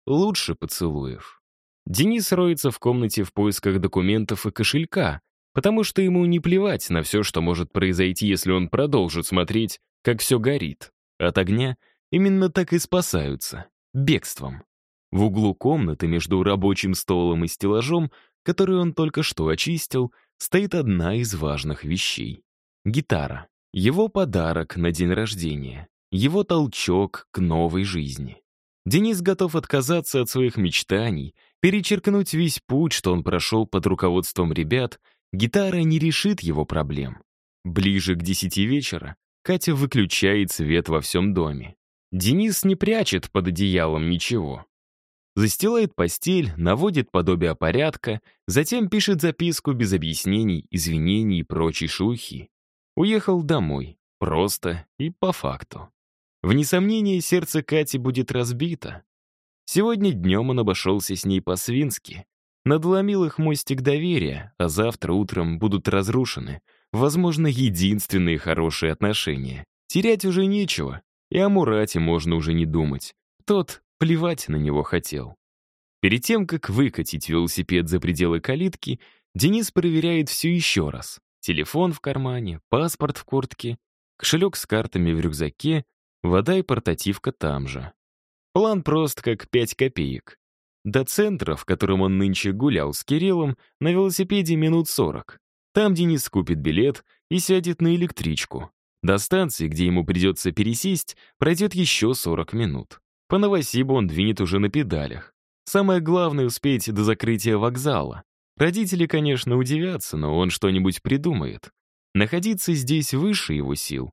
лучше поцелуев. Денис роется в комнате в поисках документов и кошелька, потому что ему не плевать на все, что может произойти, если он продолжит смотреть, как все горит. От огня именно так и спасаются — бегством. В углу комнаты между рабочим столом и стеллажом, который он только что очистил, стоит одна из важных вещей — гитара. Его подарок на день рождения, его толчок к новой жизни. Денис готов отказаться от своих мечтаний, перечеркнуть весь путь, что он прошел под руководством ребят. Гитара не решит его проблем. Ближе к 10 вечера Катя выключает свет во всем доме. Денис не прячет под одеялом ничего. Застилает постель, наводит подобие порядка, затем пишет записку без объяснений, извинений и прочей шелухи. Уехал домой, просто и по факту. Вне сомнения, сердце Кати будет разбито. Сегодня днем он обошелся с ней по-свински, надломил их мостик доверия, а завтра утром будут разрушены, возможно, единственные хорошие отношения. Терять уже нечего, и о Мурате можно уже не думать. Тот плевать на него хотел. Перед тем, как выкатить велосипед за пределы калитки, Денис проверяет все еще раз. Телефон в кармане, паспорт в куртке, кошелек с картами в рюкзаке, вода и портативка там же. План прост, как 5 копеек. До центра, в котором он нынче гулял с Кириллом, на велосипеде минут 40. Там Денис купит билет и сядет на электричку. До станции, где ему придется пересесть, пройдет еще 40 минут. По Новосибу он двинет уже на педалях. Самое главное — успеть до закрытия вокзала. Родители, конечно, удивятся, но он что-нибудь придумает. Находиться здесь выше его сил.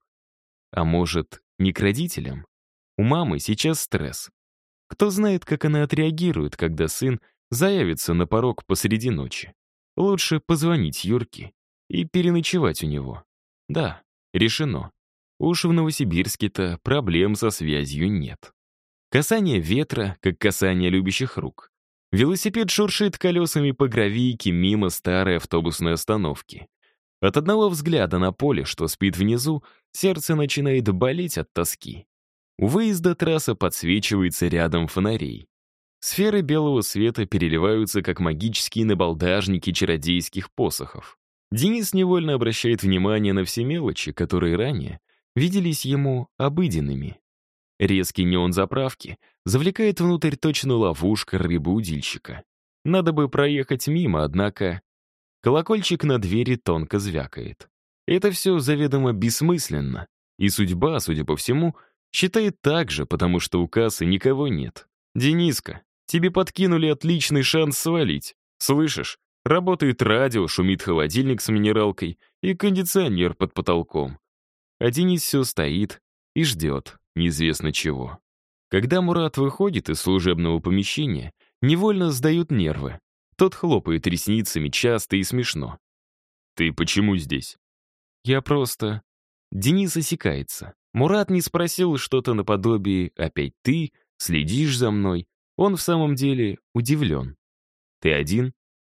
А может, не к родителям? У мамы сейчас стресс. Кто знает, как она отреагирует, когда сын заявится на порог посреди ночи. Лучше позвонить Юрке и переночевать у него. Да, решено. Уж в Новосибирске-то проблем со связью нет. Касание ветра, как касание любящих рук. Велосипед шуршит колесами по гравийке мимо старой автобусной остановки. От одного взгляда на поле, что спит внизу, сердце начинает болеть от тоски. У выезда трасса подсвечивается рядом фонарей. Сферы белого света переливаются, как магические набалдажники чародейских посохов. Денис невольно обращает внимание на все мелочи, которые ранее виделись ему обыденными. Резкий неон заправки завлекает внутрь точно ловушка рыбы-удильщика. Надо бы проехать мимо, однако колокольчик на двери тонко звякает. Это все заведомо бессмысленно, и судьба, судя по всему, считает так же, потому что у кассы никого нет. «Дениска, тебе подкинули отличный шанс свалить. Слышишь, работает радио, шумит холодильник с минералкой и кондиционер под потолком». А Денис все стоит и ждет неизвестно чего. Когда Мурат выходит из служебного помещения, невольно сдают нервы. Тот хлопает ресницами часто и смешно. «Ты почему здесь?» «Я просто...» Денис осекается. Мурат не спросил что-то наподобие «опять ты? Следишь за мной?» Он в самом деле удивлен. «Ты один?»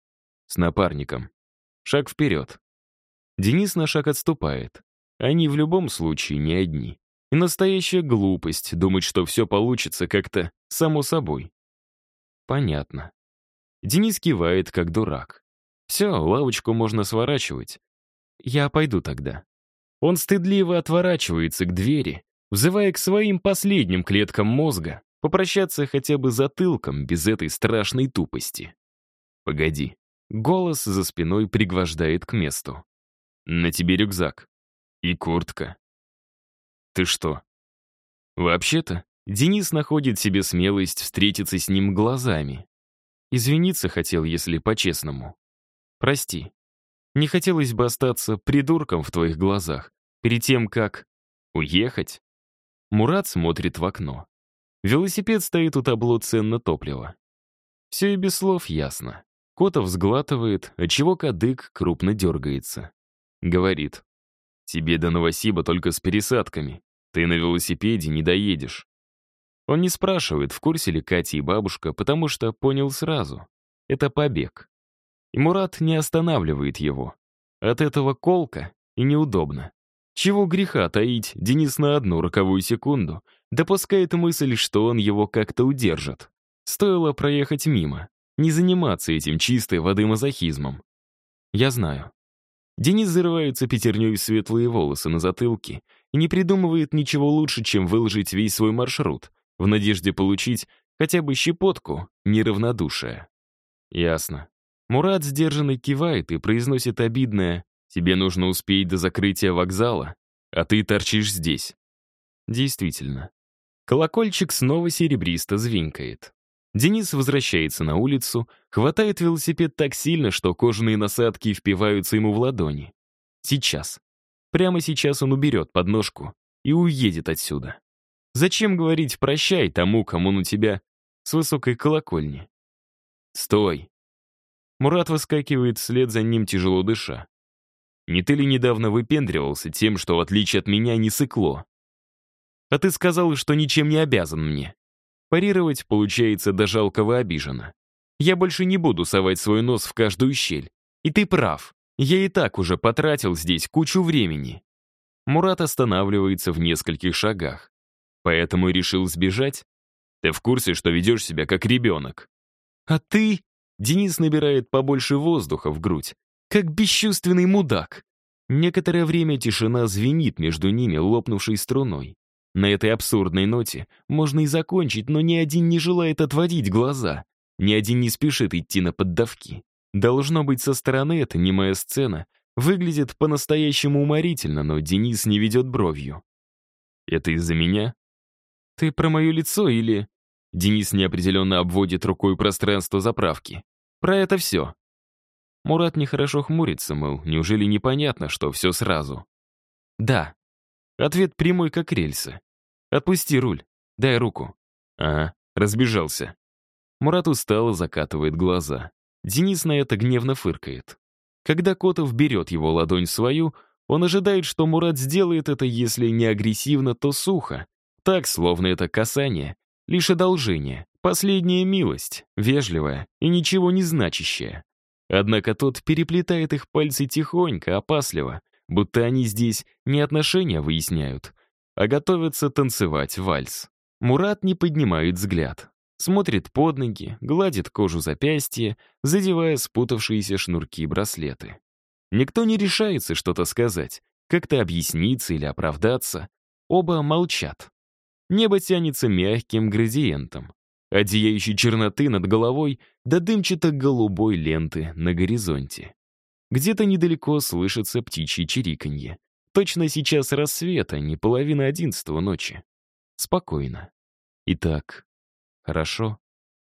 «С напарником». Шаг вперед. Денис на шаг отступает. Они в любом случае не одни. И настоящая глупость думать, что все получится как-то само собой. Понятно. Денис кивает, как дурак. Все, лавочку можно сворачивать. Я пойду тогда. Он стыдливо отворачивается к двери, взывая к своим последним клеткам мозга попрощаться хотя бы затылком без этой страшной тупости. Погоди. Голос за спиной пригвождает к месту. На тебе рюкзак. И куртка. Ты что? Вообще-то, Денис находит себе смелость встретиться с ним глазами. Извиниться хотел, если по-честному. Прости. Не хотелось бы остаться придурком в твоих глазах перед тем, как уехать. Мурат смотрит в окно. Велосипед стоит у табло цен на топливо. Все и без слов ясно. Котов сглатывает, отчего кадык крупно дергается. Говорит, тебе до Новосиба только с пересадками. Ты на велосипеде не доедешь. Он не спрашивает, в курсе ли Катя и бабушка, потому что понял сразу. Это побег. И Мурат не останавливает его. От этого колко и неудобно. Чего греха таить, Денис на одну роковую секунду допускает мысль, что он его как-то удержит. Стоило проехать мимо, не заниматься этим чистой воды мазохизмом. Я знаю. Денис зарывается пятерней в светлые волосы на затылке и не придумывает ничего лучше, чем выложить весь свой маршрут, в надежде получить хотя бы щепотку неравнодушия. Ясно. Мурат сдержанно кивает и произносит обидное: «Тебе нужно успеть до закрытия вокзала, а ты торчишь здесь». Действительно. Колокольчик снова серебристо звенькает. Денис возвращается на улицу, хватает велосипед так сильно, что кожаные насадки впиваются ему в ладони. Сейчас. Прямо сейчас он уберет подножку и уедет отсюда. Зачем говорить «прощай» тому, кому на тебя с высокой колокольни? «Стой!» Мурат выскакивает вслед за ним, тяжело дыша. «Не ты ли недавно выпендривался тем, что, в отличие от меня, не сыкло? А ты сказал, что ничем не обязан мне». Парировать получается до жалкого обиженно. «Я больше не буду совать свой нос в каждую щель. И ты прав. Я и так уже потратил здесь кучу времени». Мурат останавливается в нескольких шагах. «Поэтому и решил сбежать? Ты в курсе, что ведешь себя как ребенок?» «А ты...» Денис набирает побольше воздуха в грудь, как бесчувственный мудак. Некоторое время тишина звенит между ними лопнувшей струной. На этой абсурдной ноте можно и закончить, но ни один не желает отводить глаза, ни один не спешит идти на поддавки. Должно быть, со стороны эта немая сцена выглядит по-настоящему уморительно, но Денис не ведет бровью. «Это из-за меня?» «Ты про мое лицо или...» Денис неопределенно обводит рукой пространство заправки. «Про это все». Мурат нехорошо хмурится, мол, неужели непонятно, что все сразу? «Да». Ответ прямой, как рельсы. «Отпусти руль, дай руку». «Ага, разбежался». Мурат устало закатывает глаза. Денис на это гневно фыркает. Когда Котов берет его ладонь в свою, он ожидает, что Мурат сделает это, если не агрессивно, то сухо. Так, словно это касание, лишь одолжение, последняя милость, вежливая и ничего не значащая. Однако тот переплетает их пальцы тихонько, опасливо, будто они здесь не отношения выясняют, а готовятся танцевать вальс. Мурат не поднимает взгляд. Смотрит под ноги, гладит кожу запястья, задевая спутавшиеся шнурки и браслеты. Никто не решается что-то сказать, как-то объясниться или оправдаться. Оба молчат. Небо тянется мягким градиентом, одеяющей черноты над головой до дымчато-голубой ленты на горизонте. Где-то недалеко слышится птичье чириканье. Точно сейчас рассвет, а не половина 11 ночи. Спокойно. Итак, хорошо?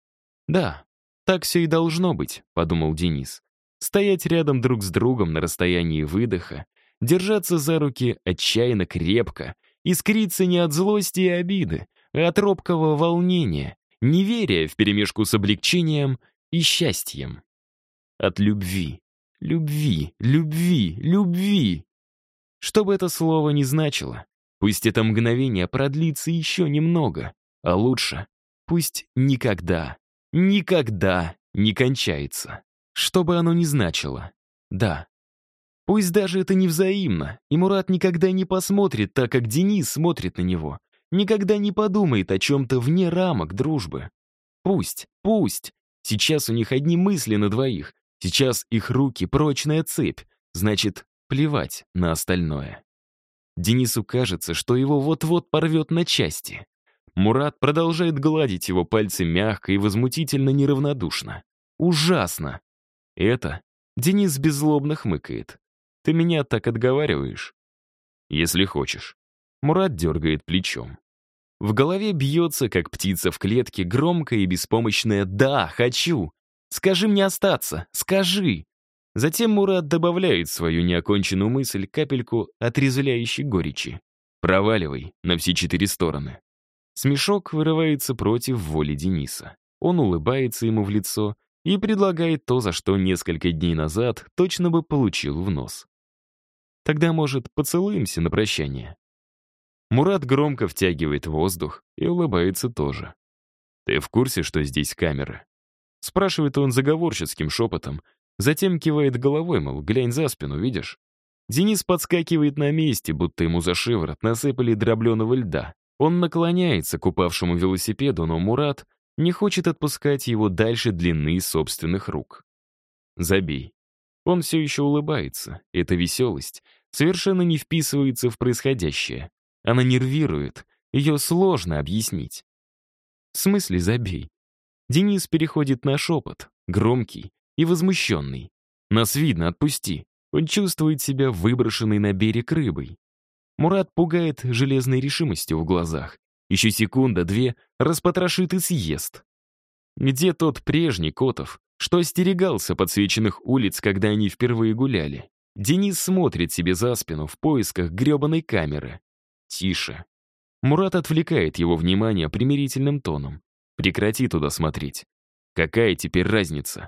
Да, так все и должно быть, подумал Денис. Стоять рядом друг с другом на расстоянии выдоха, держаться за руки отчаянно крепко, искриться не от злости и обиды, а от робкого волнения, неверия вперемешку с облегчением и счастьем. От любви, любви, любви, любви. Что бы это слово ни значило, пусть это мгновение продлится еще немного, а лучше пусть никогда, никогда не кончается. Что бы оно ни значило, да. Пусть даже это не взаимно, и Мурат никогда не посмотрит так, как Денис смотрит на него, никогда не подумает о чем-то вне рамок дружбы. Пусть. Сейчас у них одни мысли на двоих, сейчас их руки прочная цепь, значит, плевать на остальное. Денису кажется, что его вот-вот порвет на части. Мурат продолжает гладить его пальцы мягко и возмутительно неравнодушно. Ужасно. Это Денис беззлобно хмыкает. Ты меня так отговариваешь? Если хочешь. Мурат дергает плечом. В голове бьется, как птица в клетке, громкое и беспомощное «Да, хочу! Скажи мне остаться! Скажи!» Затем Мурат добавляет в свою неоконченную мысль капельку отрезвляющей горечи. «Проваливай на все 4 стороны». Смешок вырывается против воли Дениса. Он улыбается ему в лицо и предлагает то, за что несколько дней назад точно бы получил в нос. «Тогда, может, поцелуемся на прощание?» Мурат громко втягивает воздух и улыбается тоже. «Ты в курсе, что здесь камеры?» Спрашивает он заговорческим шепотом, затем кивает головой, мол, глянь за спину, видишь? Денис подскакивает на месте, будто ему за шиворот насыпали дробленого льда. Он наклоняется к упавшему велосипеду, но Мурат Не хочет отпускать его дальше длины собственных рук. Забей. Он все еще улыбается. Эта веселость совершенно не вписывается в происходящее. Она нервирует. Ее сложно объяснить. В смысле забей? Денис переходит на шепот, громкий и возмущенный. Нас видно, отпусти. Он чувствует себя выброшенной на берег рыбой. Мурат пугает железной решимостью в глазах. Еще секунда-две распотрошит и съест. Где тот прежний Котов, что остерегался подсвеченных улиц, когда они впервые гуляли? Денис смотрит себе за спину в поисках гребаной камеры. Тише. Мурат отвлекает его внимание примирительным тоном. Прекрати туда смотреть. Какая теперь разница?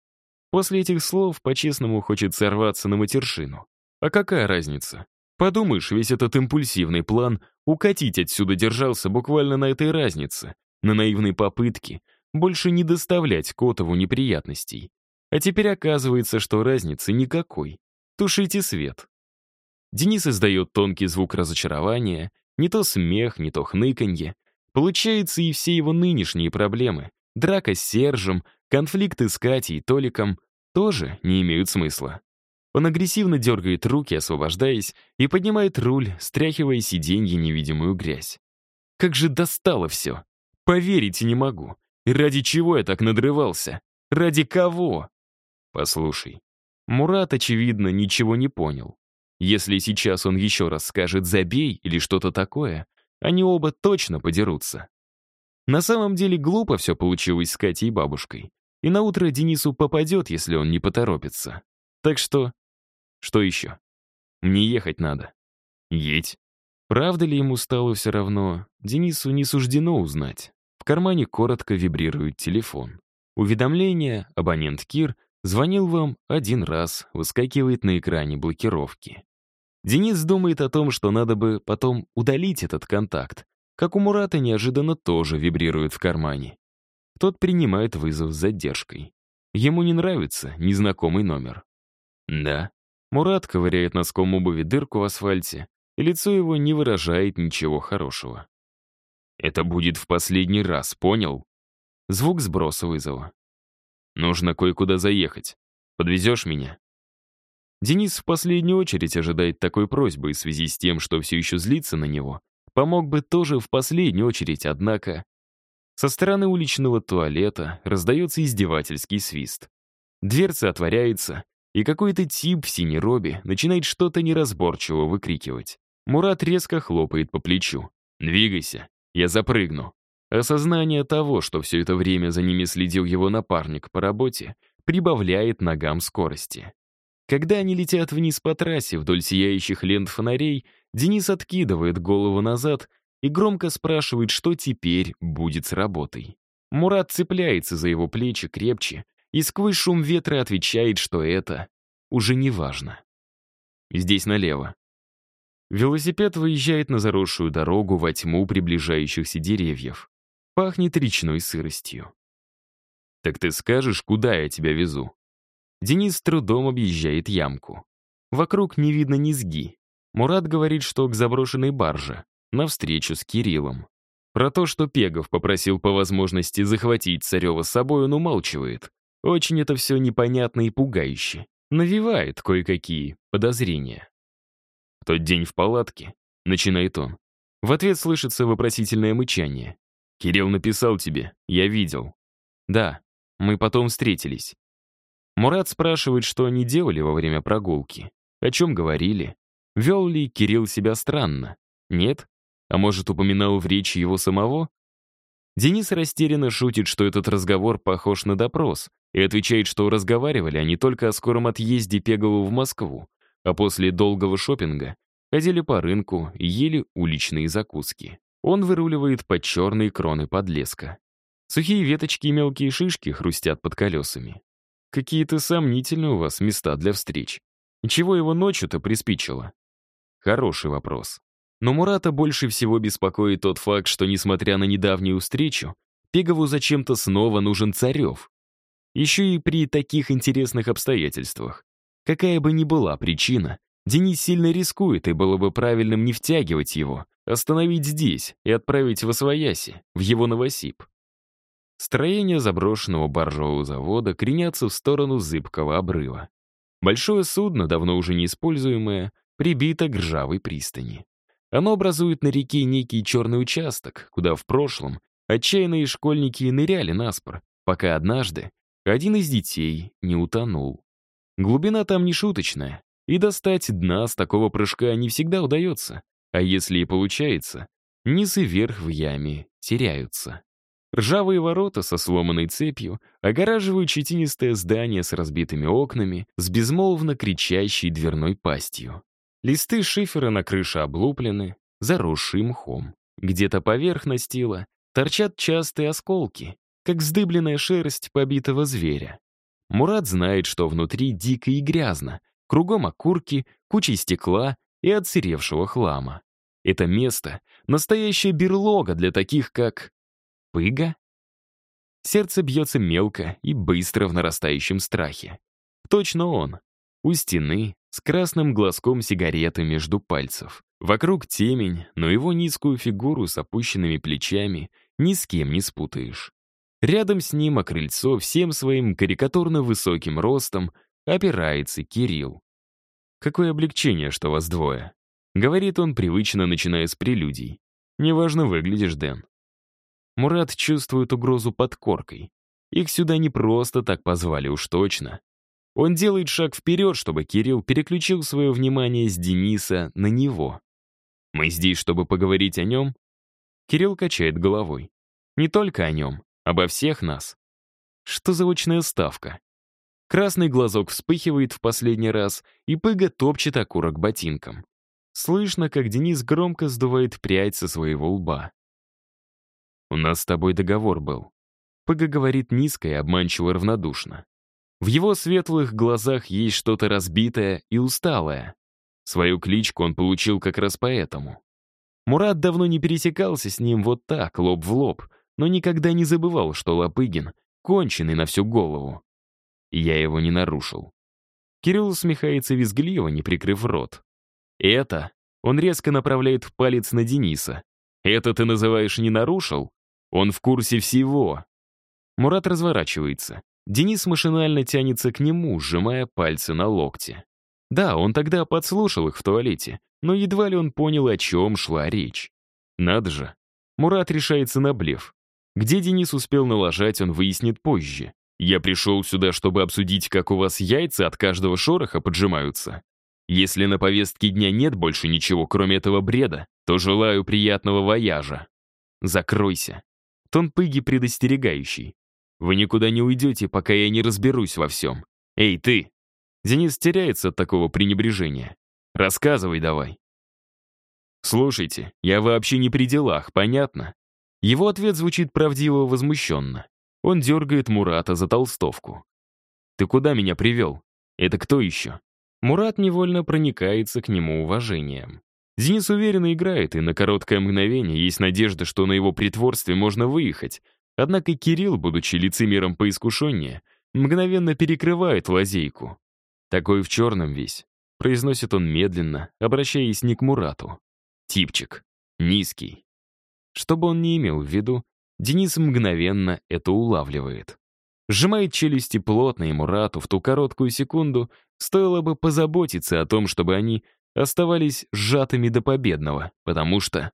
После этих слов по-честному хочет сорваться на матершину. А какая разница? Подумаешь, весь этот импульсивный план укатить отсюда держался буквально на этой разнице, на наивной попытке больше не доставлять Котову неприятностей. А теперь оказывается, что разницы никакой. Тушите свет. Денис издает тонкий звук разочарования, не то смех, не то хныканье. Получается, и все его нынешние проблемы, драка с Сержем, конфликты с Катей и Толиком, тоже не имеют смысла. Он агрессивно дергает руки, освобождаясь, и поднимает руль, стряхивая сиденье невидимую грязь. Как же достало все. Поверить не могу. И ради чего я так надрывался? Ради кого? Послушай, Мурат, очевидно, ничего не понял. Если сейчас он еще раз скажет «забей» или что-то такое, они оба точно подерутся. На самом деле глупо все получилось с Катей и бабушкой. И наутро Денису попадет, если он не поторопится. Так что... Что еще? Мне ехать надо. Едь. Правда ли ему стало все равно? Денису не суждено узнать. В кармане коротко вибрирует телефон. Уведомление, абонент Кир, звонил вам 1 раз, выскакивает на экране блокировки. Денис думает о том, что надо бы потом удалить этот контакт, как у Мурата неожиданно тоже вибрирует в кармане. Тот принимает вызов с задержкой. Ему не нравится незнакомый номер. Да. Мурат ковыряет носком обуви дырку в асфальте, и лицо его не выражает ничего хорошего. «Это будет в последний раз, понял?» Звук сброса вызова. «Нужно кое-куда заехать. Подвезешь меня?» Денис в последнюю очередь ожидает такой просьбы в связи с тем, что все еще злится на него. Помог бы тоже в последнюю очередь, однако... Со стороны уличного туалета раздается издевательский свист. Дверца отворяется, и какой-то тип в синей робе начинает что-то неразборчиво выкрикивать. Мурат резко хлопает по плечу. «Двигайся, я запрыгну». Осознание того, что все это время за ними следил его напарник по работе, прибавляет ногам скорости. Когда они летят вниз по трассе вдоль сияющих лент фонарей, Денис откидывает голову назад и громко спрашивает, что теперь будет с работой. Мурат цепляется за его плечи крепче и сквозь шум ветра отвечает, что это уже не важно. Здесь налево. Велосипед выезжает на заросшую дорогу во тьму приближающихся деревьев. Пахнет речной сыростью. «Так ты скажешь, куда я тебя везу?» Денис с трудом объезжает ямку. Вокруг не видно низги. Мурат говорит, что к заброшенной барже, на встречу с Кириллом. Про то, что Пегов попросил по возможности захватить Царева с собой, он умалчивает. Очень это все непонятно и пугающе. Навевает кое-какие подозрения. «В тот день в палатке», — начинает он. В ответ слышится вопросительное мычание. «Кирилл написал тебе, я видел». «Да, мы потом встретились». Мурат спрашивает, что они делали во время прогулки, о чем говорили. Вел ли Кирилл себя странно? Нет? А может, упоминал в речи его самого? Денис растерянно шутит, что этот разговор похож на допрос, и отвечает, что разговаривали они только о скором отъезде Пегова в Москву, а после долгого шопинга ходили по рынку и ели уличные закуски. Он выруливает под черные кроны подлеска. Сухие веточки и мелкие шишки хрустят под колесами. Какие-то сомнительные у вас места для встреч. И чего его ночью-то приспичило? Хороший вопрос. Но Мурата больше всего беспокоит тот факт, что, несмотря на недавнюю встречу, Пегову зачем-то снова нужен Царев. Еще и при таких интересных обстоятельствах. Какая бы ни была причина, Денис сильно рискует, и было бы правильным не втягивать его, остановить здесь и отправить в Освояси, в его Новосиб. Строения заброшенного баржевого завода кренятся в сторону зыбкого обрыва. Большое судно, давно уже неиспользуемое, прибито к ржавой пристани. Оно образует на реке некий черный участок, куда в прошлом отчаянные школьники ныряли наспор, пока однажды один из детей не утонул. Глубина там не шуточная, и достать дна с такого прыжка не всегда удается, а если и получается, низ и верх в яме теряются. Ржавые ворота со сломанной цепью огораживают щетинистое здание с разбитыми окнами, с безмолвно кричащей дверной пастью. Листы шифера на крыше облуплены, заросшие мхом. Где-то поверх настила торчат частые осколки, как вздыбленная шерсть побитого зверя. Мурат знает, что внутри дико и грязно, кругом окурки, куча стекла и отсыревшего хлама. Это место — настоящая берлога для таких, как Пыга? Сердце бьется мелко и быстро в нарастающем страхе. Точно он. У стены, с красным глазком сигареты между пальцев. Вокруг темень, но его низкую фигуру с опущенными плечами ни с кем не спутаешь. Рядом с ним о крыльцо всем своим карикатурно высоким ростом опирается Кирилл. «Какое облегчение, что вас двое», — говорит он, привычно начиная с прелюдий. «Неважно выглядишь, Дэн». Мурат чувствует угрозу под коркой. Их сюда не просто так позвали, уж точно. Он делает шаг вперед, чтобы Кирилл переключил свое внимание с Дениса на него. «Мы здесь, чтобы поговорить о нем?» Кирилл качает головой. «Не только о нем, обо всех нас». Что за очная ставка? Красный глазок вспыхивает в последний раз, и Пыга топчет окурок ботинком. Слышно, как Денис громко сдувает прядь со своего лба. «У нас с тобой договор был». Пыга говорит низко и обманчиво равнодушно. В его светлых глазах есть что-то разбитое и усталое. Свою кличку он получил как раз поэтому. Мурат давно не пересекался с ним вот так, лоб в лоб, но никогда не забывал, что Лопыгин конченый на всю голову. И я его не нарушил. Кирилл усмехается визгливо, не прикрыв рот. «Это...» — он резко направляет палец на Дениса. «Это ты называешь не нарушил? Он в курсе всего». Мурат разворачивается. Денис машинально тянется к нему, сжимая пальцы на локте. Да, он тогда подслушал их в туалете, но едва ли он понял, о чем шла речь. Надо же. Мурат решается на блеф. Где Денис успел налажать, он выяснит позже. «Я пришел сюда, чтобы обсудить, как у вас яйца от каждого шороха поджимаются. Если на повестке дня нет больше ничего, кроме этого бреда, то желаю приятного вояжа. Закройся». Тон Пыги предостерегающий. «Вы никуда не уйдете, пока я не разберусь во всем. Эй, ты!» Денис теряется от такого пренебрежения. «Рассказывай давай». «Слушайте, я вообще не при делах, понятно?» Его ответ звучит правдиво возмущенно. Он дергает Мурата за толстовку. «Ты куда меня привел? Это кто еще?» Мурат невольно проникается к нему уважением. Денис уверенно играет, и на короткое мгновение есть надежда, что на его притворстве можно выехать. Однако Кирилл, будучи лицемером поискушеннее, мгновенно перекрывает лазейку. «Такой в черном весь», — произносит он медленно, обращаясь не к Мурату. «Типчик. Низкий». Что бы он ни имел в виду, Денис мгновенно это улавливает. Сжимает челюсти плотно, и Мурату в ту короткую секунду стоило бы позаботиться о том, чтобы они оставались сжатыми до победного, потому что...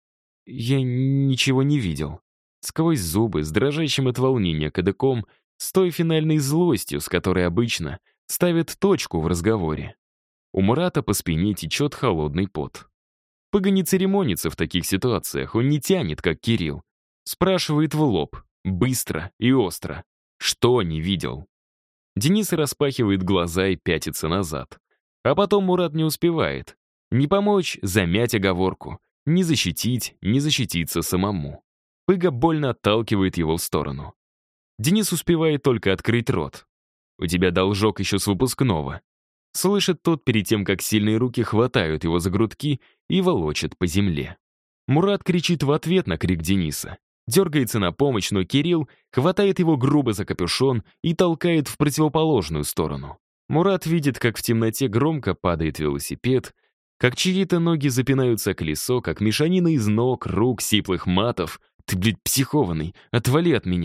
Я ничего не видел. Сквозь зубы, с дрожащим от волнения кадыком, с той финальной злостью, с которой обычно ставят точку в разговоре. У Мурата по спине течет холодный пот. Пыга не церемонится в таких ситуациях, он не тянет, как Кирилл. Спрашивает в лоб, быстро и остро. Что не видел? Денис распахивает глаза и пятится назад. А потом Мурат не успевает. Не помочь замять оговорку, не защитить, не защититься самому. Пыга больно отталкивает его в сторону. Денис успевает только открыть рот. «У тебя должок еще с выпускного». Слышит тот перед тем, как сильные руки хватают его за грудки и волочат по земле. Мурат кричит в ответ на крик Дениса. Дергается на помощь, но Кирилл хватает его грубо за капюшон и толкает в противоположную сторону. Мурат видит, как в темноте громко падает велосипед, как чьи-то ноги запинаются о колесо, как мешанина из ног, рук, сиплых матов. «Ты, блядь, психованный, отвали от меня!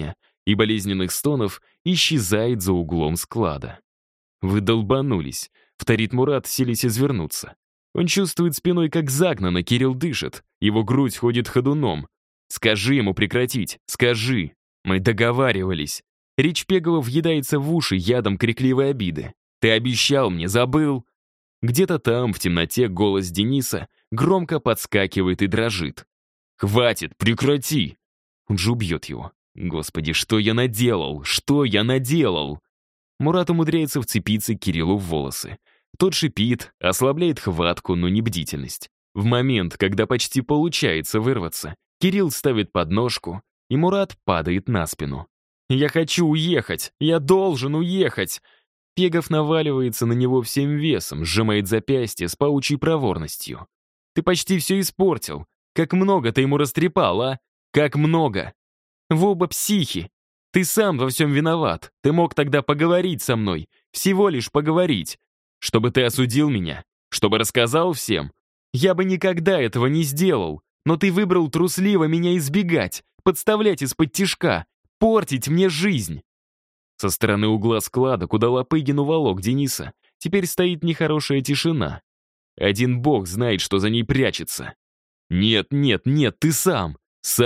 и болезненных стонов исчезает за углом склада. «Вы долбанулись», — вторит Мурат, силясь извернуться. Он чувствует спиной, как загнано, Кирилл дышит, его грудь ходит ходуном. «Скажи ему прекратить, скажи!» «Мы договаривались». Речь Пегова въедается в уши ядом крикливой обиды. «Ты обещал мне, забыл?» Где-то там, в темноте, голос Дениса громко подскакивает и дрожит. «Хватит, прекрати!» Он же убьет его. Господи, что я наделал? Что я наделал? Мурат умудряется вцепиться Кириллу в волосы. Тот шипит, ослабляет хватку, но не бдительность. В момент, когда почти получается вырваться, Кирилл ставит подножку, и Мурат падает на спину. «Я хочу уехать! Я должен уехать!» Пегов наваливается на него всем весом, сжимает запястье с паучьей проворностью. «Ты почти все испортил! Как много ты ему растрепал, а? Как много! Вы оба психи! Ты сам во всем виноват! Ты мог тогда поговорить со мной, всего лишь поговорить, чтобы ты осудил меня, чтобы рассказал всем. Я бы никогда этого не сделал, но ты выбрал трусливо меня избегать, подставлять из-под тишка, портить мне жизнь!» Со стороны угла склада, куда Лопыгин уволок Дениса, теперь стоит нехорошая тишина. Один бог знает, что за ней прячется. «Нет, нет, нет, ты сам!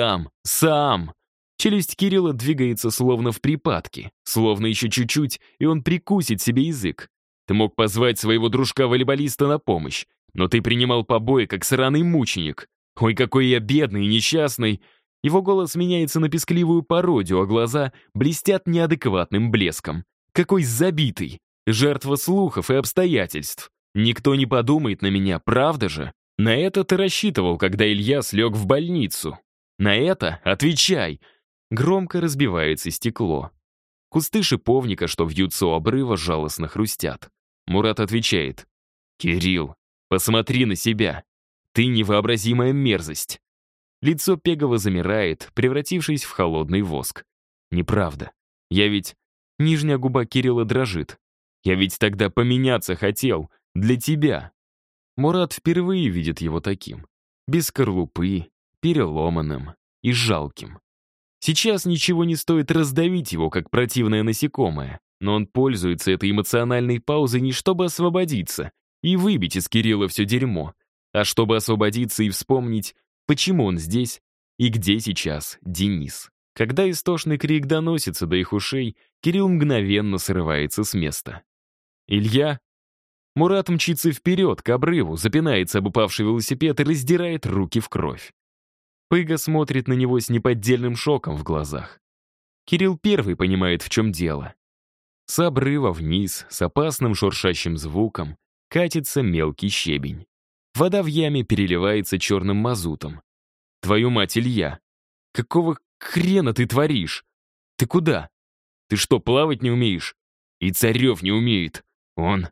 Сам!» Челюсть Кирилла двигается словно в припадке, словно еще чуть-чуть, и он прикусит себе язык. Ты мог позвать своего дружка-волейболиста на помощь, но ты принимал побои, как сраный мученик. Ой, какой я бедный и несчастный. Его голос меняется на пескливую пародию, а глаза блестят неадекватным блеском. Какой забитый! Жертва слухов и обстоятельств. Никто не подумает на меня, правда же? На это ты рассчитывал, когда Ильяс лег в больницу. На это отвечай! Громко разбивается стекло. Кусты шиповника, что вьются у обрыва, жалостно хрустят. Мурат отвечает. «Кирилл, посмотри на себя. Ты невообразимая мерзость». Лицо Пегова замирает, превратившись в холодный воск. «Неправда. Я ведь...» Нижняя губа Кирилла дрожит. «Я ведь тогда поменяться хотел. Для тебя». Мурат впервые видит его таким. Без скорлупы, переломанным и жалким. Сейчас ничего не стоит раздавить его, как противное насекомое, но он пользуется этой эмоциональной паузой не чтобы освободиться и выбить из Кирилла все дерьмо, а чтобы освободиться и вспомнить, почему он здесь и где сейчас Денис. Когда истошный крик доносится до их ушей, Кирилл мгновенно срывается с места. «Илья?» Мурат мчится вперед, к обрыву, запинается об упавший велосипед и раздирает руки в кровь. Пыга смотрит на него с неподдельным шоком в глазах. Кирилл первый понимает, в чем дело. С обрыва вниз, с опасным шуршащим звуком, катится мелкий щебень. Вода в яме переливается черным мазутом. «Твою мать, Илья! Какого хрена ты творишь? Ты куда? Ты что, плавать не умеешь? И Царев не умеет. Он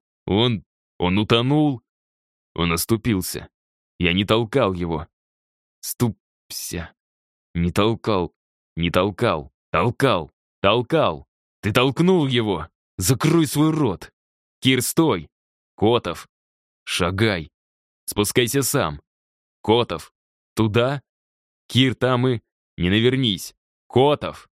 утонул?» Он оступился. Я не толкал его. Ступся. Не толкал. Толкал. Ты толкнул его. Закрой свой рот. Кир, стой. Котов. Шагай. Спускайся сам. Котов. Туда. Кир, там и... Не навернись. Котов.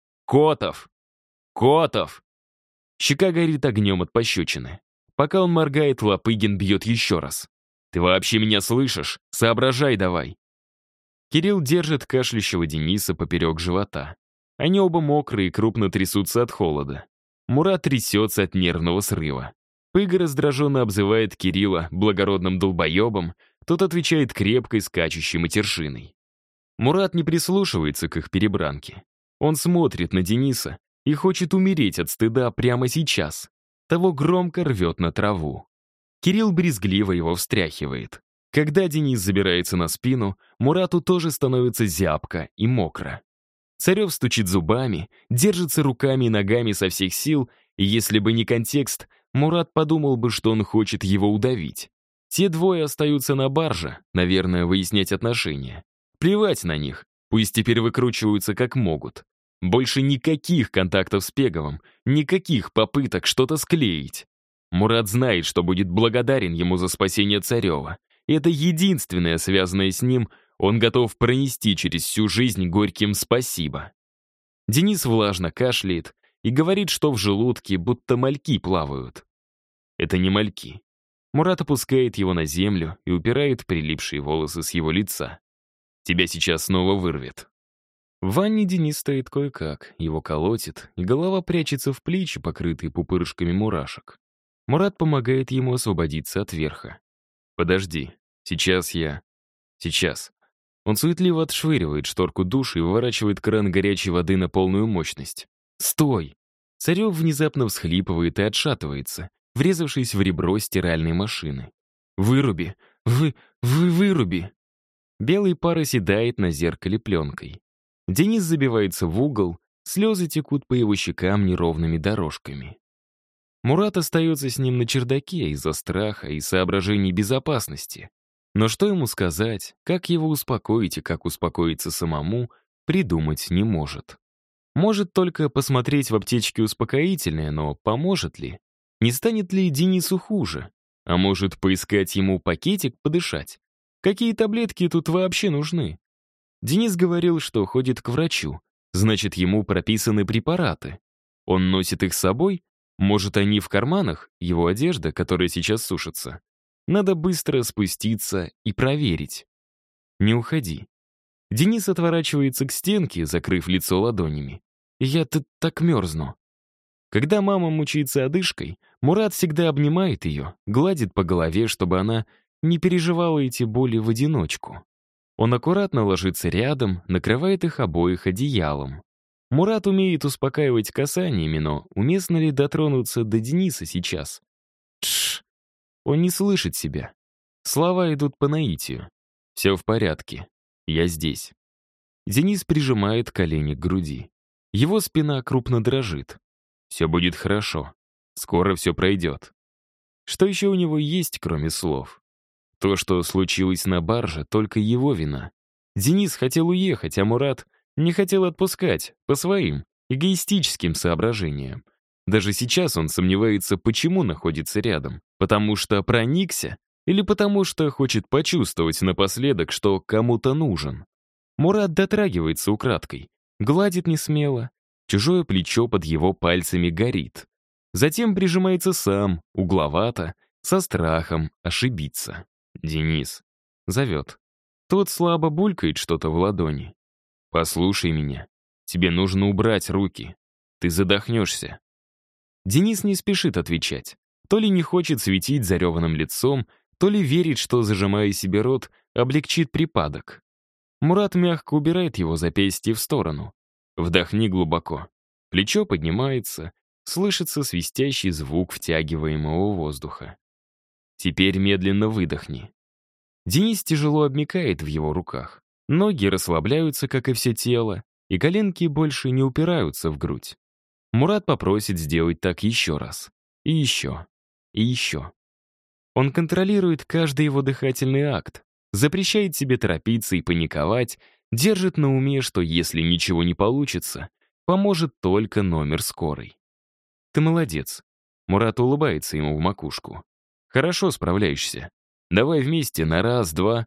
Щека горит огнем от пощечины. Пока он моргает, Лопыгин бьет еще раз. «Ты вообще меня слышишь? Соображай давай!» Кирилл держит кашляющего Дениса поперек живота. Они оба мокрые и крупно трясутся от холода. Мурат трясется от нервного срыва. Пыга раздраженно обзывает Кирилла благородным долбоебом, тот отвечает крепкой скачущей матершиной. Мурат не прислушивается к их перебранке. Он смотрит на Дениса и хочет умереть от стыда прямо сейчас. Того громко рвет на траву. Кирилл брезгливо его встряхивает. Когда Денис забирается на спину, Мурату тоже становится зябко и мокро. Царев стучит зубами, держится руками и ногами со всех сил, и если бы не контекст, Мурат подумал бы, что он хочет его удавить. Те двое остаются на барже, наверное, выяснять отношения. Плевать на них, пусть теперь выкручиваются как могут. Больше никаких контактов с Пеговым, никаких попыток что-то склеить. Мурат знает, что будет благодарен ему за спасение Царева. И это единственное, связанное с ним, он готов пронести через всю жизнь горьким «спасибо». Денис влажно кашляет и говорит, что в желудке будто мальки плавают. Это не мальки. Мурат опускает его на землю и упирает прилипшие волосы с его лица. Тебя сейчас снова вырвет. В ванне Денис стоит кое-как, его колотит, и голова прячется в плечи, покрытые пупырышками мурашек. Мурат помогает ему освободиться от верха. «Подожди, сейчас я...» «Сейчас». Он суетливо отшвыривает шторку душа и выворачивает кран горячей воды на полную мощность. «Стой!» Царев внезапно всхлипывает и отшатывается, врезавшись в ребро стиральной машины. «Выруби! Выруби!» Белый пар оседает на зеркале пленкой. Денис забивается в угол, слезы текут по его щекам неровными дорожками. Мурат остается с ним на чердаке из-за страха и соображений безопасности. Но что ему сказать, как его успокоить и как успокоиться самому, придумать не может. Может только посмотреть в аптечке успокоительное, но поможет ли? Не станет ли Денису хуже? А может, поискать ему пакетик подышать? Какие таблетки тут вообще нужны? Денис говорил, что ходит к врачу, значит, ему прописаны препараты. Он носит их с собой? Может, они в карманах, его одежда, которая сейчас сушится? Надо быстро спуститься и проверить. Не уходи. Денис отворачивается к стенке, закрыв лицо ладонями. Я тут так мерзну. Когда мама мучается одышкой, Мурат всегда обнимает ее, гладит по голове, чтобы она не переживала эти боли в одиночку. Он аккуратно ложится рядом, накрывает их обоих одеялом. Мурат умеет успокаивать касаниями, но уместно ли дотронуться до Дениса сейчас? Тш! Он не слышит себя. Слова идут по наитию. Все в порядке. Я здесь. Денис прижимает колени к груди. Его спина крупно дрожит. Все будет хорошо. Скоро все пройдет. Что еще у него есть, кроме слов? То, что случилось на барже, только его вина. Денис хотел уехать, а Мурат не хотел отпускать, по своим, эгоистическим соображениям. Даже сейчас он сомневается, почему находится рядом. Потому что проникся? Или потому что хочет почувствовать напоследок, что кому-то нужен? Мурат дотрагивается украдкой, гладит несмело. Чужое плечо под его пальцами горит. Затем прижимается сам, угловато, со страхом ошибиться. «Денис». Зовет. Тот слабо булькает что-то в ладони. «Послушай меня. Тебе нужно убрать руки. Ты задохнешься». Денис не спешит отвечать. То ли не хочет светить зареванным лицом, то ли верит, что, зажимая себе рот, облегчит припадок. Мурат мягко убирает его запястье в сторону. Вдохни глубоко. Плечо поднимается, слышится свистящий звук втягиваемого воздуха. Теперь медленно выдохни. Денис тяжело обмякает в его руках. Ноги расслабляются, как и все тело, и коленки больше не упираются в грудь. Мурат попросит сделать так еще раз. И еще. И еще. Он контролирует каждый его дыхательный акт, запрещает себе торопиться и паниковать, держит на уме, что если ничего не получится, поможет только номер скорой. «Ты молодец». Мурат улыбается ему в макушку. «Хорошо справляешься. Давай вместе на раз, два».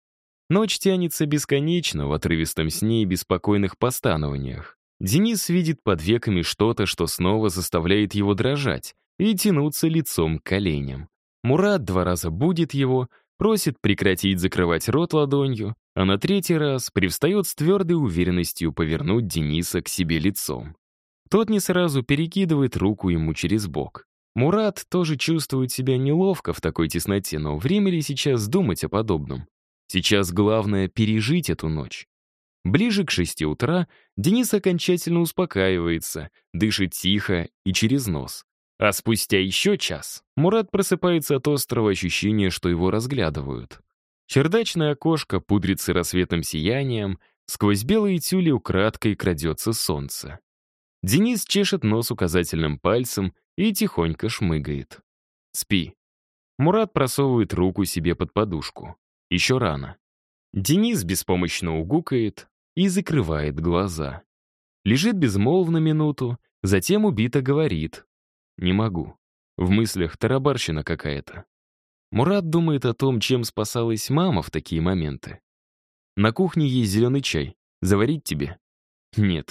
Ночь тянется бесконечно в отрывистом сне и беспокойных постанованиях. Денис видит под веками что-то, что снова заставляет его дрожать и тянуться лицом к коленям. Мурат 2 раза будит его, просит прекратить закрывать рот ладонью, а на 3-й раз привстает с твердой уверенностью повернуть Дениса к себе лицом. Тот не сразу перекидывает руку ему через бок. Мурат тоже чувствует себя неловко в такой тесноте, но время ли сейчас думать о подобном? Сейчас главное пережить эту ночь. Ближе к 6 утра Денис окончательно успокаивается, дышит тихо и через нос. А спустя еще час Мурат просыпается от острого ощущения, что его разглядывают. Чердачное окошко пудрится рассветным сиянием, сквозь белые тюли украдкой крадется солнце. Денис чешет нос указательным пальцем и тихонько шмыгает. «Спи». Мурат просовывает руку себе под подушку. Еще рано. Денис беспомощно угукает и закрывает глаза. Лежит безмолвно минуту, затем убито говорит. «Не могу». В мыслях тарабарщина какая-то. Мурат думает о том, чем спасалась мама в такие моменты. «На кухне есть зеленый чай. Заварить тебе?» «Нет,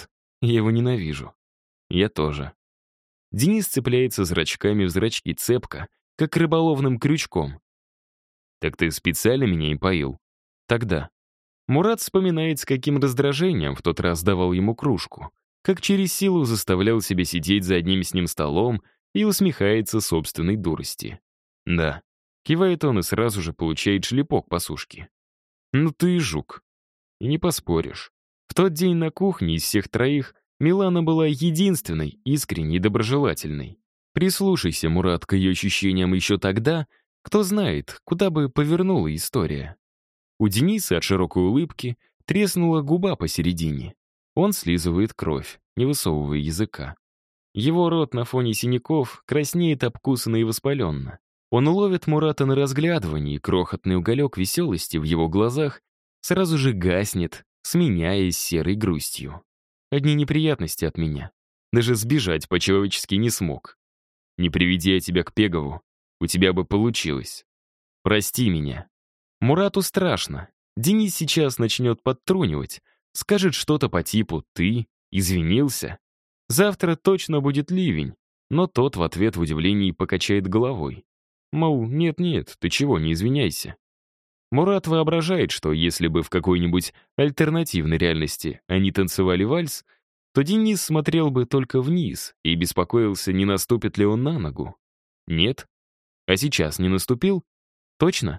Я его ненавижу. Я тоже. Денис цепляется зрачками в зрачки цепко, как рыболовным крючком. Так ты специально меня и поил? Тогда. Мурат вспоминает, с каким раздражением в тот раз давал ему кружку, как через силу заставлял себя сидеть за одним с ним столом и усмехается собственной дурости. Да, кивает он и сразу же получает шлепок по сушке. Ну ты и жук. И не поспоришь. В тот день на кухне из всех троих Милана была единственной, искренней и доброжелательной. Прислушайся, Мурат, к ее ощущениям еще тогда, кто знает, куда бы повернула история. У Дениса от широкой улыбки треснула губа посередине. Он слизывает кровь, не высовывая языка. Его рот на фоне синяков краснеет обкусанно и воспаленно. Он ловит Мурата на разглядывании, и крохотный уголек веселости в его глазах сразу же гаснет, сменяясь серой грустью. Одни неприятности от меня. Даже сбежать по-человечески не смог. Не приведи я тебя к Пегову, у тебя бы получилось. Прости меня. Мурату страшно. Денис сейчас начнет подтрунивать, скажет что-то по типу «ты извинился». Завтра точно будет ливень, но тот в ответ в удивлении покачает головой. Мол, нет-нет, ты чего, не извиняйся. Мурат воображает, что если бы в какой-нибудь альтернативной реальности они танцевали вальс, то Денис смотрел бы только вниз и беспокоился, не наступит ли он на ногу. Нет? А сейчас не наступил? Точно?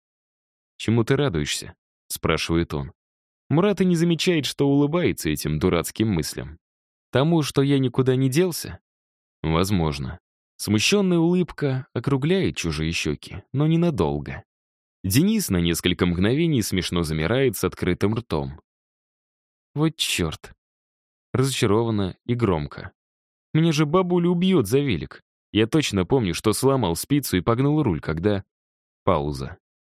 «Чему ты радуешься?» — спрашивает он. Мурат и не замечает, что улыбается этим дурацким мыслям. Тому, что я никуда не делся? Возможно. Смущенная улыбка округляет чужие щеки, но ненадолго. Денис на несколько мгновений смешно замирает с открытым ртом. Вот черт. Разочарованно и громко. Меня же бабуля убьет за велик. Я точно помню, что сломал спицу и погнул руль, когда... Пауза.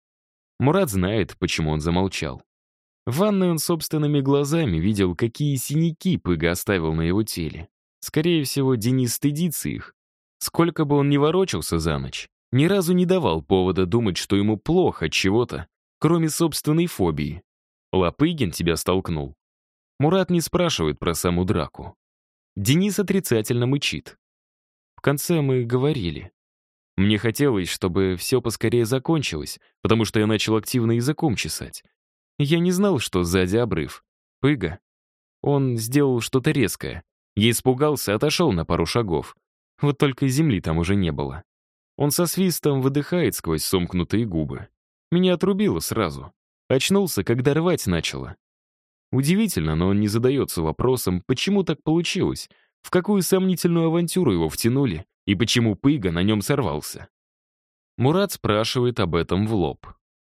Мурат знает, почему он замолчал. В ванной он собственными глазами видел, какие синяки Пыга оставил на его теле. Скорее всего, Денис стыдится их. Сколько бы он ни ворочался за ночь, ни разу не давал повода думать, что ему плохо от чего-то, кроме собственной фобии. Лопыгин тебя столкнул. Мурат не спрашивает про саму драку. Денис отрицательно мычит. В конце мы говорили. Мне хотелось, чтобы все поскорее закончилось, потому что я начал активно языком чесать. Я не знал, что сзади обрыв. Пыга. Он сделал что-то резкое. Я испугался, отошел на пару шагов. Вот только земли там уже не было. Он со свистом выдыхает сквозь сомкнутые губы. Меня отрубило сразу. Очнулся, когда рвать начало. Удивительно, но он не задается вопросом, почему так получилось, в какую сомнительную авантюру его втянули и почему Пыга на нем сорвался. Мурат спрашивает об этом в лоб.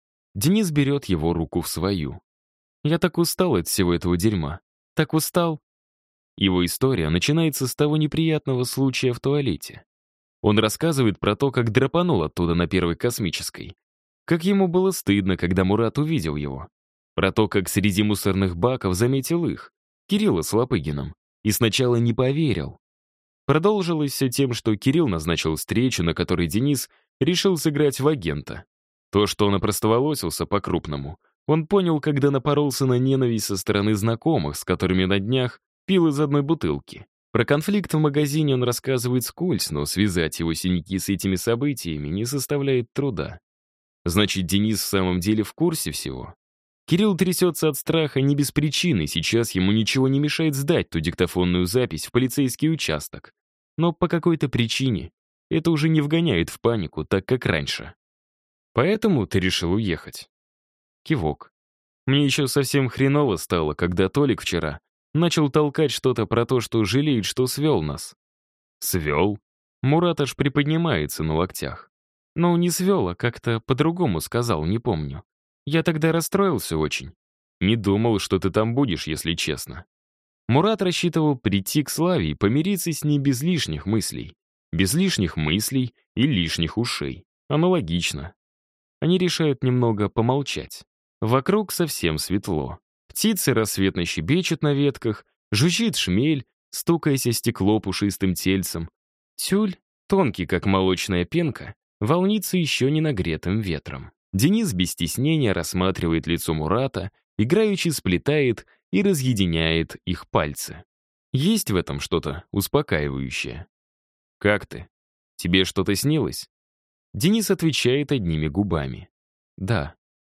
Денис берет его руку в свою. Я так устал от всего этого дерьма. Так устал. Его история начинается с того неприятного случая в туалете. Он рассказывает про то, как драпанул оттуда на первой космической. Как ему было стыдно, когда Мурат увидел его. Про то, как среди мусорных баков заметил их, Кирилла с Лопыгиным, и сначала не поверил. Продолжилось все тем, что Кирилл назначил встречу, на которой Денис решил сыграть в агента. То, что он опростоволосился по-крупному, он понял, когда напоролся на ненависть со стороны знакомых, с которыми на днях пил из одной бутылки. Про конфликт в магазине он рассказывает вскользь, но связать его синяки с этими событиями не составляет труда. Значит, Денис в самом деле в курсе всего? Кирилл трясется от страха не без причины, сейчас ему ничего не мешает сдать ту диктофонную запись в полицейский участок. Но по какой-то причине это уже не вгоняет в панику, так как раньше. Поэтому ты решил уехать. Кивок. Мне еще совсем хреново стало, когда Толик вчера начал толкать что-то про то, что жалеет, что свел нас. Свел? Мурат аж приподнимается на локтях. Но не свел, а как-то по-другому сказал, не помню. Я тогда расстроился очень. Не думал, что ты там будешь, если честно. Мурат рассчитывал прийти к Славе и помириться с ней без лишних мыслей. Без лишних мыслей и лишних ушей. Аналогично. Они решают немного помолчать. Вокруг совсем светло. Птицы рассветно щебечут на ветках, жужжит шмель, стукаясь о стекло пушистым тельцем. Тюль, тонкий, как молочная пенка, волнится еще не нагретым ветром. Денис без стеснения рассматривает лицо Мурата, играючи сплетает и разъединяет их пальцы. Есть в этом что-то успокаивающее. «Как ты? Тебе что-то снилось?» Денис отвечает одними губами. «Да».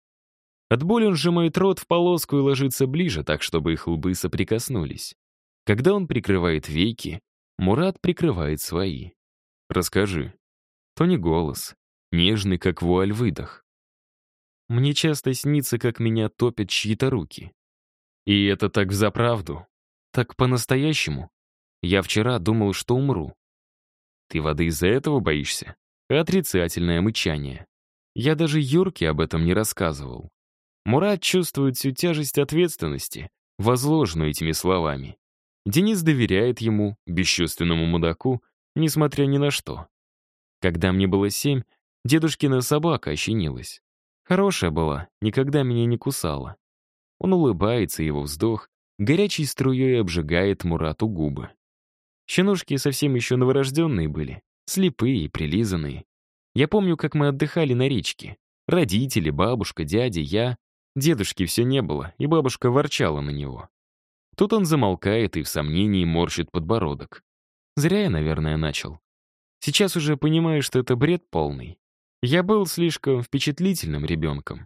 От боли он сжимает рот в полоску и ложится ближе, так, чтобы их лбы соприкоснулись. Когда он прикрывает веки, Мурат прикрывает свои. «Расскажи». То не голос, нежный, как вуаль, выдох. Мне часто снится, как меня топят чьи-то руки. И это так взаправду, так по-настоящему. Я вчера думал, что умру. Ты воды из-за этого боишься? Отрицательное мычание. Я даже Юрке об этом не рассказывал. Мурат чувствует всю тяжесть ответственности, возложенную этими словами. Денис доверяет ему, бесчувственному мудаку, несмотря ни на что. Когда мне было 7, дедушкина собака ощенилась. Хорошая была, никогда меня не кусала. Он улыбается, его вздох горячей струей обжигает Мурату губы. Щенушки совсем еще новорожденные были, слепые и прилизанные. Я помню, как мы отдыхали на речке. Родители, бабушка, дядя, я. Дедушки все не было, и бабушка ворчала на него. Тут он замолкает и в сомнении морщит подбородок. Зря я, наверное, начал. Сейчас уже понимаю, что это бред полный. Я был слишком впечатлительным ребенком.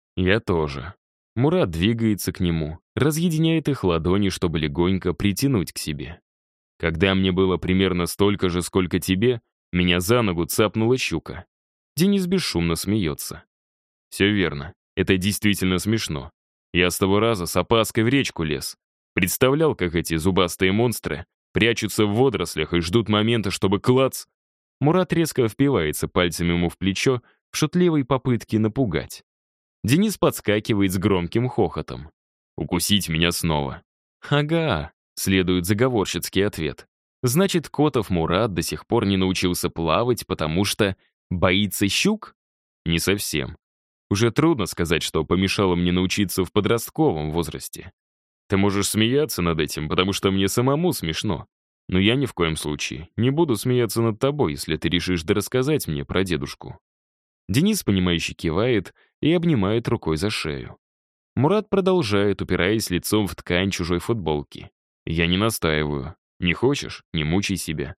Я тоже. Мурат двигается к нему, разъединяет их ладони, чтобы легонько притянуть к себе. Когда мне было примерно столько же, сколько тебе, меня за ногу цапнула щука. Денис бесшумно смеется. Все верно, это действительно смешно. Я с того раза с опаской в речку лез. Представлял, как эти зубастые монстры прячутся в водорослях и ждут момента, чтобы клац. Мурат резко впивается пальцами ему в плечо в шутливой попытке напугать. Денис подскакивает с громким хохотом. «Укусить меня снова». «Ага», — следует заговорщицкий ответ. «Значит, Котов Мурат до сих пор не научился плавать, потому что боится щук?» Не совсем. Уже трудно сказать, что помешало мне научиться в подростковом возрасте. Ты можешь смеяться над этим, потому что мне самому смешно. Но я ни в коем случае не буду смеяться над тобой, если ты решишь дорассказать мне про дедушку». Денис, понимающе кивает и обнимает рукой за шею. Мурат продолжает, упираясь лицом в ткань чужой футболки. «Я не настаиваю. Не хочешь? Не мучай себя».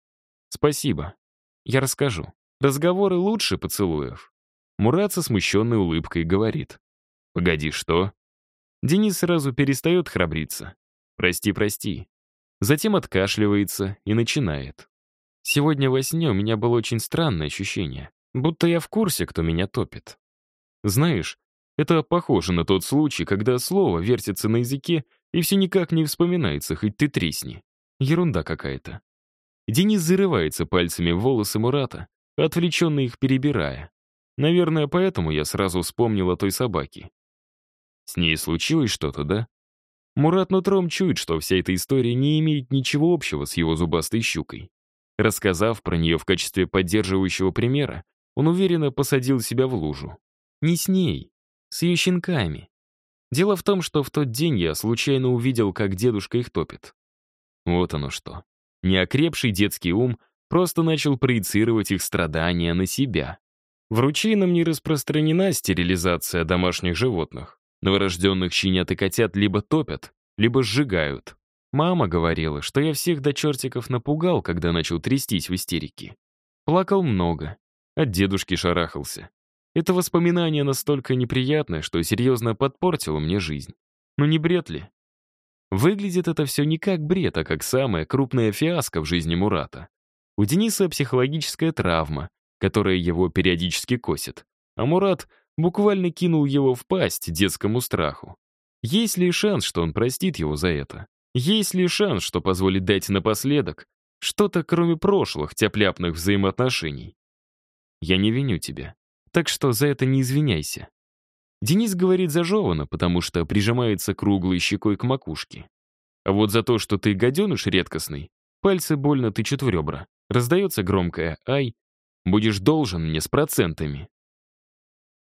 «Спасибо. Я расскажу. Разговоры лучше поцелуев». Мурат со смущенной улыбкой говорит. «Погоди, что?» Денис сразу перестает храбриться. «Прости, прости». Затем откашливается и начинает. Сегодня во сне у меня было очень странное ощущение, будто я в курсе, кто меня топит. Знаешь, это похоже на тот случай, когда слово вертится на языке и все никак не вспоминается, хоть ты тресни. Ерунда какая-то. Денис зарывается пальцами в волосы Мурата, отвлеченно их перебирая. Наверное, поэтому я сразу вспомнил о той собаке. С ней случилось что-то, да? Мурат нутром чует, что вся эта история не имеет ничего общего с его зубастой щукой. Рассказав про нее в качестве поддерживающего примера, он уверенно посадил себя в лужу. Не с ней, с ее щенками. Дело в том, что в тот день я случайно увидел, как дедушка их топит. Вот оно что. Неокрепший детский ум просто начал проецировать их страдания на себя. В ручейном не распространена стерилизация домашних животных. Новорожденных щенят и котят либо топят, либо сжигают. Мама говорила, что я всех до чертиков напугал, когда начал трястись в истерике. Плакал много, от дедушки шарахался. Это воспоминание настолько неприятное, что серьезно подпортило мне жизнь. Ну не бред ли? Выглядит это все не как бред, а как самая крупная фиаско в жизни Мурата. У Дениса психологическая травма, которая его периодически косит. А Мурат буквально кинул его в пасть детскому страху. Есть ли шанс, что он простит его за это? Есть ли шанс, что позволит дать напоследок что-то, кроме прошлых тяп-ляпных взаимоотношений? Я не виню тебя, так что за это не извиняйся. Денис говорит зажеванно, потому что прижимается круглой щекой к макушке. А вот за то, что ты гаденыш редкостный, пальцы больно тычут в ребра. Раздается громкое «Ай!», будешь должен мне с процентами.